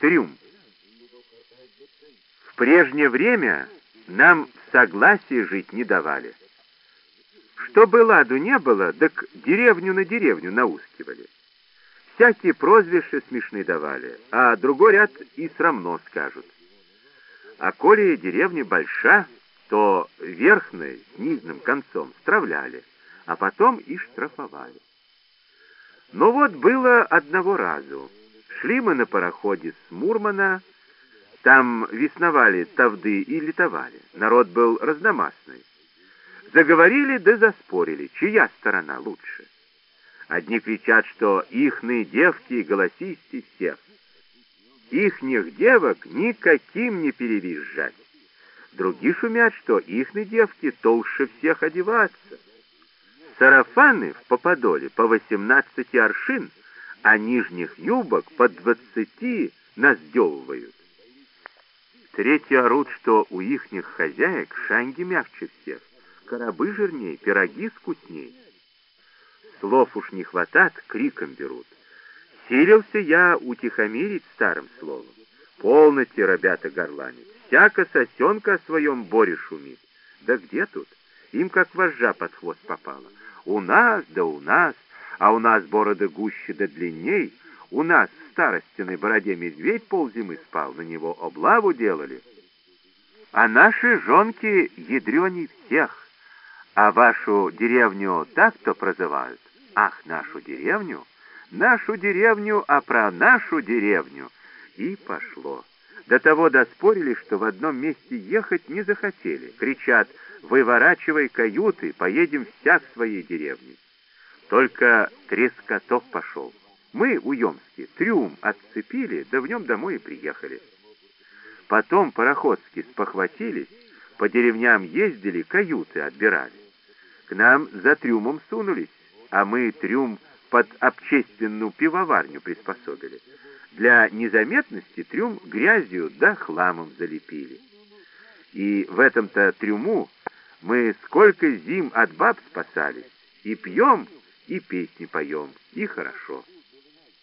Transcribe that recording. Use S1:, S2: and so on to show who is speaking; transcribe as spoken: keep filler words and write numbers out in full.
S1: Трюм. В прежнее время нам в согласии жить не давали. Что бы ладу не было, так деревню на деревню наускивали. Всякие прозвища смешные давали, а другой ряд и срамно скажут. А коли деревня большая, то верхной с нижним концом стравляли, а потом и штрафовали. Но вот было одного разу. Шли мы на пароходе с Мурмана, там весновали тавды и летовали. Народ был разномастный. Заговорили да заспорили, чья сторона лучше. Одни кричат, что ихные девки голосистей всех. Ихних девок никаким не перевизжать. Другие шумят, что ихные девки толще всех одеваться. Сарафаны в поподоле по восемнадцати аршин, а нижних юбок по двадцати наздевывают. Третьи орут, что у ихних хозяек шанги мягче всех, коробы жирней, пироги вкусней. Слов уж не хватает, криком берут. Силился я утихомирить старым словом. Полноте, ребята, горланить. Всяко сосенка о своем боре шумит. Да где тут? Им как вожжа под хвост попала. У нас, да у нас, а у нас бороды гуще да длинней. У нас в старостиной бороде медведь ползимы спал, на него облаву делали. А наши жонки ядрёней всех. А вашу деревню так-то прозывают. Ах, нашу деревню, нашу деревню, а про нашу деревню. И пошло. До того доспорили, что в одном месте ехать не захотели. Кричат: выворачивай каюты, поедем всяк в своей деревне. Только трескоток пошел. Мы, уемские, трюм отцепили, да в нем домой и приехали. Потом пароходские спохватились, по деревням ездили, каюты отбирали. К нам за трюмом сунулись, а мы трюм под общественную пивоварню приспособили. Для незаметности трюм грязью да хламом залепили. И в этом-то трюму мы сколько зим от баб спасались, и пьем, и песни поем, и хорошо.